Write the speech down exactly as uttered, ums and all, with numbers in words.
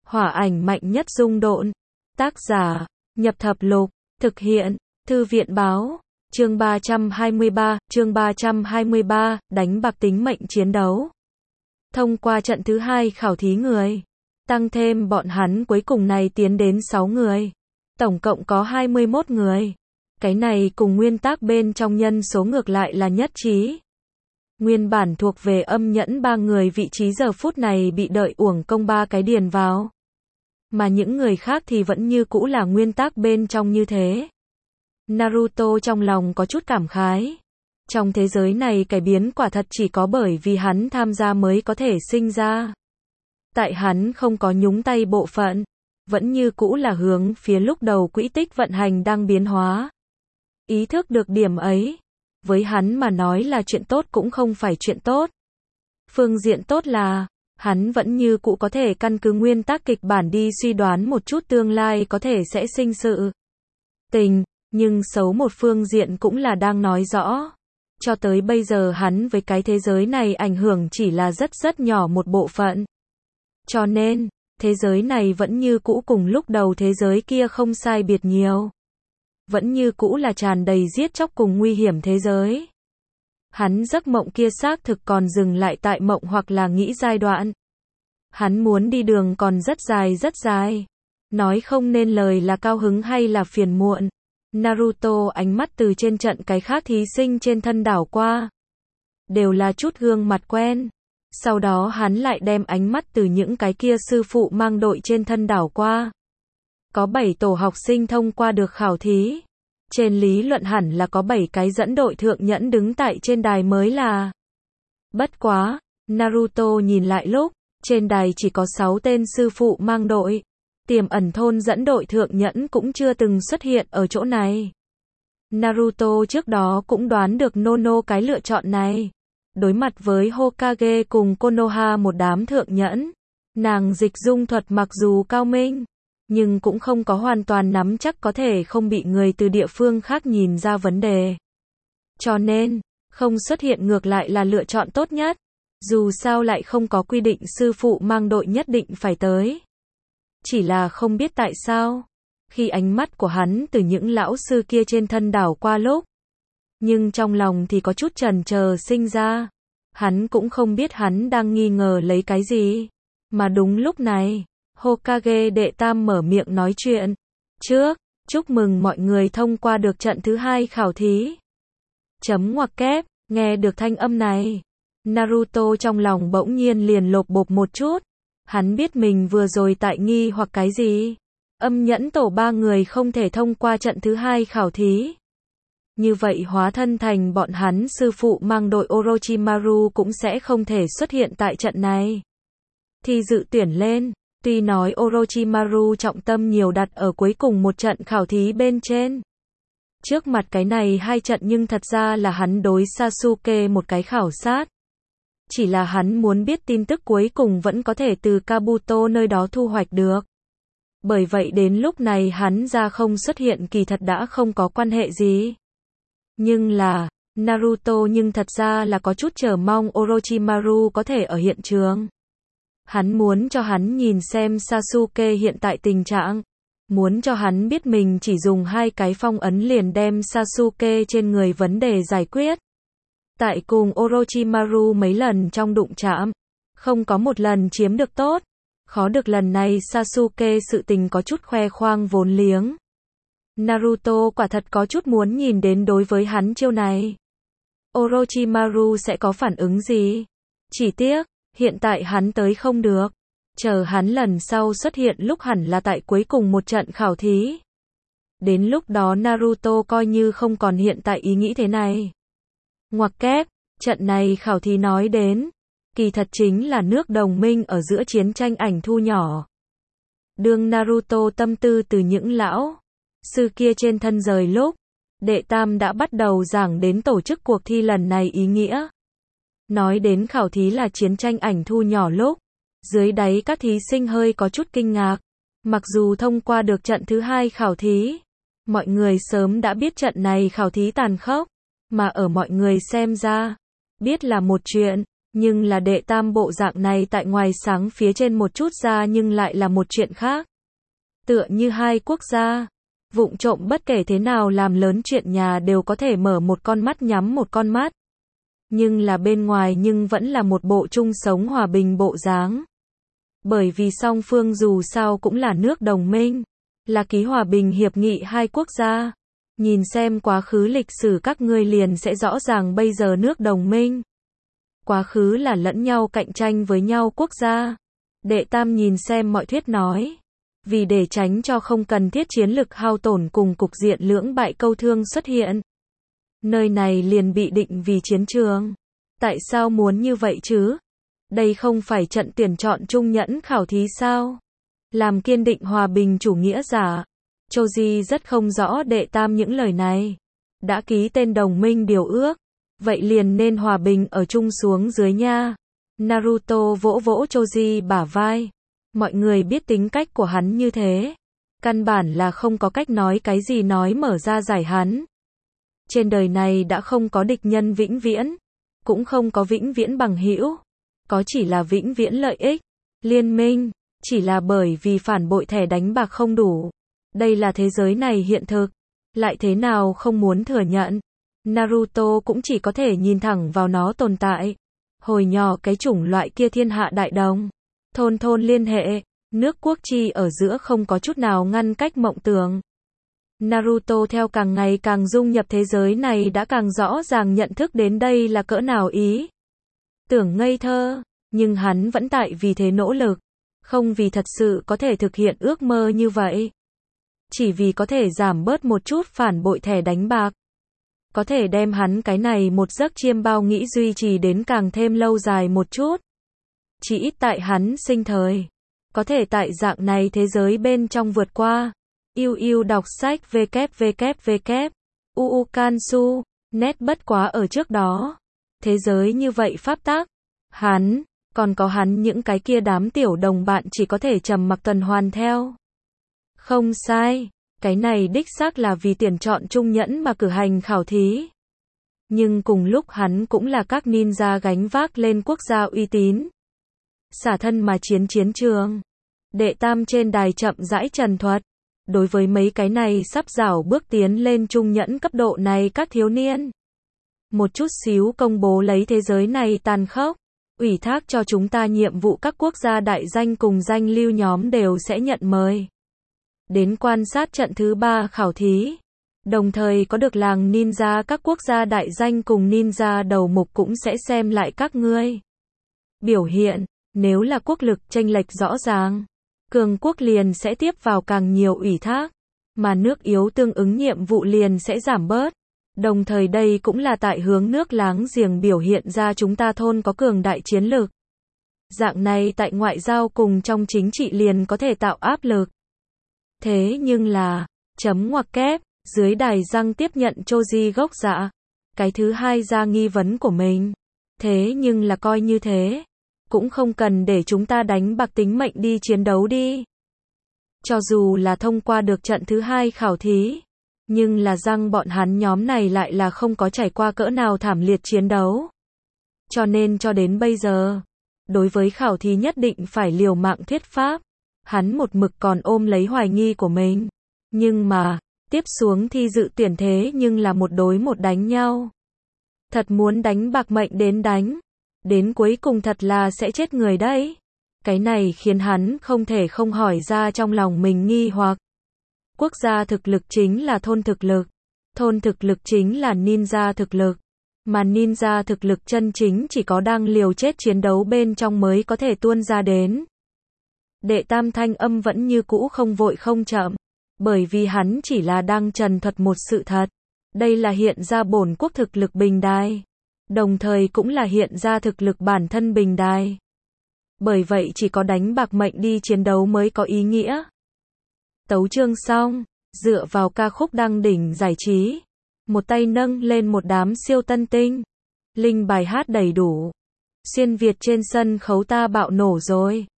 Hỏa ảnh mạnh nhất dung độn. Tác giả, Nhập Thập Lục. Thực hiện, Thư viện Báo. Chương ba trăm hai mươi ba, chương ba trăm hai mươi ba, đánh bạc tính mệnh chiến đấu. Thông qua trận thứ hai khảo thí người. Tăng thêm bọn hắn cuối cùng này tiến đến sáu người. Tổng cộng có hai mươi mốt người. Cái này cùng nguyên tắc bên trong nhân số ngược lại là nhất trí. Nguyên bản thuộc về âm nhẫn ba người vị trí giờ phút này bị đợi uổng công ba cái điền vào. Mà những người khác thì vẫn như cũ là nguyên tắc bên trong như thế. Naruto trong lòng có chút cảm khái. Trong thế giới này cải biến quả thật chỉ có bởi vì hắn tham gia mới có thể sinh ra. Tại hắn không có nhúng tay bộ phận, vẫn như cũ là hướng phía lúc đầu quỹ tích vận hành đang biến hóa. Ý thức được điểm ấy, với hắn mà nói là chuyện tốt cũng không phải chuyện tốt. Phương diện tốt là, hắn vẫn như cũ có thể căn cứ nguyên tắc kịch bản đi suy đoán một chút tương lai có thể sẽ sinh sự tình, nhưng xấu một phương diện cũng là đang nói rõ. Cho tới bây giờ hắn với cái thế giới này ảnh hưởng chỉ là rất rất nhỏ một bộ phận. Cho nên, thế giới này vẫn như cũ cùng lúc đầu thế giới kia không sai biệt nhiều. Vẫn như cũ là tràn đầy giết chóc cùng nguy hiểm thế giới. Hắn giấc mộng kia xác thực còn dừng lại tại mộng hoặc là nghĩ giai đoạn. Hắn muốn đi đường còn rất dài rất dài. Nói không nên lời là cao hứng hay là phiền muộn. Naruto ánh mắt từ trên trận cái khác thí sinh trên thân đảo qua. Đều là chút gương mặt quen. Sau đó hắn lại đem ánh mắt từ những cái kia sư phụ mang đội trên thân đảo qua. Có bảy tổ học sinh thông qua được khảo thí. Trên lý luận hẳn là có bảy cái dẫn đội thượng nhẫn đứng tại trên đài mới là. Bất quá, Naruto nhìn lại lúc, trên đài chỉ có sáu tên sư phụ mang đội. Tiềm ẩn thôn dẫn đội thượng nhẫn cũng chưa từng xuất hiện ở chỗ này. Naruto trước đó cũng đoán được Nono cái lựa chọn này. Đối mặt với Hokage cùng Konoha một đám thượng nhẫn, nàng dịch dung thuật mặc dù cao minh, nhưng cũng không có hoàn toàn nắm chắc có thể không bị người từ địa phương khác nhìn ra vấn đề. Cho nên, không xuất hiện ngược lại là lựa chọn tốt nhất. Dù sao lại không có quy định sư phụ mang đội nhất định phải tới. Chỉ là không biết tại sao, khi ánh mắt của hắn từ những lão sư kia trên thân đảo qua lúc, nhưng trong lòng thì có chút chần chờ sinh ra. Hắn cũng không biết hắn đang nghi ngờ lấy cái gì. Mà đúng lúc này, Hokage đệ tam mở miệng nói chuyện. Trước, chúc mừng mọi người thông qua được trận thứ hai khảo thí. Chấm ngoặc kép, nghe được thanh âm này. Naruto trong lòng bỗng nhiên liền lột bột một chút. Hắn biết mình vừa rồi tại nghi hoặc cái gì. Âm nhẫn tổ ba người không thể thông qua trận thứ hai khảo thí. Như vậy hóa thân thành bọn hắn sư phụ mang đội Orochimaru cũng sẽ không thể xuất hiện tại trận này. Thì dự tuyển lên, tuy nói Orochimaru trọng tâm nhiều đặt ở cuối cùng một trận khảo thí bên trên. Trước mặt cái này hai trận nhưng thật ra là hắn đối Sasuke một cái khảo sát. Chỉ là hắn muốn biết tin tức cuối cùng vẫn có thể từ Kabuto nơi đó thu hoạch được. Bởi vậy đến lúc này hắn ra không xuất hiện kỳ thật đã không có quan hệ gì. Nhưng là, Naruto nhưng thật ra là có chút chờ mong Orochimaru có thể ở hiện trường. Hắn muốn cho hắn nhìn xem Sasuke hiện tại tình trạng. Muốn cho hắn biết mình chỉ dùng hai cái phong ấn liền đem Sasuke trên người vấn đề giải quyết. Tại cùng Orochimaru mấy lần trong đụng chạm, không có một lần chiếm được tốt. Khó được lần này Sasuke sự tình có chút khoe khoang vốn liếng. Naruto quả thật có chút muốn nhìn đến đối với hắn chiêu này. Orochimaru sẽ có phản ứng gì? Chỉ tiếc, hiện tại hắn tới không được. Chờ hắn lần sau xuất hiện lúc hẳn là tại cuối cùng một trận khảo thí. Đến lúc đó Naruto coi như không còn hiện tại ý nghĩ thế này. Ngoặc kép, trận này khảo thí nói đến, kỳ thật chính là nước đồng minh ở giữa chiến tranh ảnh thu nhỏ. Đương Naruto tâm tư từ những lão sư kia trên thân rời lúc, đệ tam đã bắt đầu giảng đến tổ chức cuộc thi lần này ý nghĩa. Nói đến khảo thí là chiến tranh ảnh thu nhỏ lúc, dưới đáy các thí sinh hơi có chút kinh ngạc. Mặc dù thông qua được trận thứ hai khảo thí, mọi người sớm đã biết trận này khảo thí tàn khốc, mà ở mọi người xem ra, biết là một chuyện, Nhưng là đệ tam bộ dạng này tại ngoài sáng phía trên một chút ra nhưng lại là một chuyện khác. Tựa như hai quốc gia, vụng trộm bất kể thế nào làm lớn chuyện nhà đều có thể mở một con mắt nhắm một con mắt. Nhưng là bên ngoài nhưng vẫn là một bộ chung sống hòa bình bộ dáng. Bởi vì song phương dù sao cũng là nước đồng minh, là ký hòa bình hiệp nghị hai quốc gia. Nhìn xem quá khứ lịch sử các ngươi liền sẽ rõ ràng bây giờ nước đồng minh. Quá khứ là lẫn nhau cạnh tranh với nhau quốc gia. Đệ tam nhìn xem mọi thuyết nói. Vì để tránh cho không cần thiết chiến lực hao tổn cùng cục diện lưỡng bại câu thương xuất hiện. Nơi này liền bị định vì chiến trường. Tại sao muốn như vậy chứ? Đây không phải trận tuyển chọn trung nhẫn khảo thí sao? Làm kiên định hòa bình chủ nghĩa giả. Choji rất không rõ đệ tam những lời này. Đã ký tên đồng minh điều ước. Vậy liền nên hòa bình ở chung xuống dưới nha. Naruto vỗ vỗ Choji bả vai. Mọi người biết tính cách của hắn như thế. Căn bản là không có cách nói cái gì nói mở ra giải hắn. Trên đời này đã không có địch nhân vĩnh viễn. Cũng không có vĩnh viễn bằng hữu. Có chỉ là vĩnh viễn lợi ích. Liên minh. Chỉ là bởi vì phản bội thẻ đánh bạc không đủ. Đây là thế giới này hiện thực. Lại thế nào không muốn thừa nhận. Naruto cũng chỉ có thể nhìn thẳng vào nó tồn tại. Hồi nhỏ cái chủng loại kia thiên hạ đại đồng. Thôn thôn liên hệ. Nước quốc chi ở giữa không có chút nào ngăn cách mộng tưởng. Naruto theo càng ngày càng dung nhập thế giới này đã càng rõ ràng nhận thức đến đây là cỡ nào ý. Tưởng ngây thơ. Nhưng hắn vẫn tại vì thế nỗ lực. Không vì thật sự có thể thực hiện ước mơ như vậy. Chỉ vì có thể giảm bớt một chút phản bội thẻ đánh bạc. Có thể đem hắn cái này một giấc chiêm bao nghĩ duy trì đến càng thêm lâu dài một chút. Chỉ ít tại hắn sinh thời. Có thể tại dạng này thế giới bên trong vượt qua. Yêu yêu đọc sách www. Uu Kansu. Nét bất quá ở trước đó. Thế giới như vậy pháp tắc. Hắn. Còn có hắn những cái kia đám tiểu đồng bạn chỉ có thể trầm mặc tuần hoàn theo. Không sai. Cái này đích xác là vì tuyển chọn trung nhẫn mà cử hành khảo thí. Nhưng cùng lúc hắn cũng là các ninja gánh vác lên quốc gia uy tín. Xả thân mà chiến chiến trường. Đệ tam trên đài chậm rãi trần thuật. Đối với mấy cái này sắp rảo bước tiến lên trung nhẫn cấp độ này các thiếu niên. Một chút xíu công bố lấy thế giới này tàn khốc. Ủy thác cho chúng ta nhiệm vụ các quốc gia đại danh cùng danh lưu nhóm đều sẽ nhận mời. Đến quan sát trận thứ ba khảo thí. Đồng thời có được làng ninja các quốc gia đại danh cùng ninja đầu mục cũng sẽ xem lại các ngươi. Biểu hiện, nếu là quốc lực chênh lệch rõ ràng, cường quốc liền sẽ tiếp vào càng nhiều ủy thác, mà nước yếu tương ứng nhiệm vụ liền sẽ giảm bớt. Đồng thời đây cũng là tại hướng nước láng giềng biểu hiện ra chúng ta thôn có cường đại chiến lược. Dạng này tại ngoại giao cùng trong chính trị liền có thể tạo áp lực. Thế nhưng là, chấm ngoặc kép, dưới đài răng tiếp nhận Choji gốc dạ. Cái thứ hai ra nghi vấn của mình. Thế nhưng là coi như thế. Cũng không cần để chúng ta đánh bạc tính mệnh đi chiến đấu đi. Cho dù là thông qua được trận thứ hai khảo thí. Nhưng là răng bọn hắn nhóm này lại là không có trải qua cỡ nào thảm liệt chiến đấu. Cho nên cho đến bây giờ. Đối với khảo thí nhất định phải liều mạng thuyết pháp. Hắn một mực còn ôm lấy hoài nghi của mình. Nhưng mà, tiếp xuống thi dự tuyển thế nhưng là một đối một đánh nhau. Thật muốn đánh bạc mệnh đến đánh. Đến cuối cùng thật là sẽ chết người đấy. Cái này khiến hắn không thể không hỏi ra trong lòng mình nghi hoặc. Quốc gia thực lực chính là thôn thực lực. Thôn thực lực chính là ninja thực lực. Mà ninja thực lực chân chính chỉ có đang liều chết chiến đấu bên trong mới có thể tuôn ra đến. Đệ tam thanh âm vẫn như cũ không vội không chậm. Bởi vì hắn chỉ là đang trần thuật một sự thật. Đây là hiện ra bổn quốc thực lực bình đài. Đồng thời cũng là hiện ra thực lực bản thân bình đài. Bởi vậy chỉ có đánh bạc mệnh đi chiến đấu mới có ý nghĩa. Tấu chương xong, dựa vào ca khúc đăng đỉnh giải trí. Một tay nâng lên một đám siêu tân tinh. Linh bài hát đầy đủ. Xuyên Việt trên sân khấu ta bạo nổ rồi.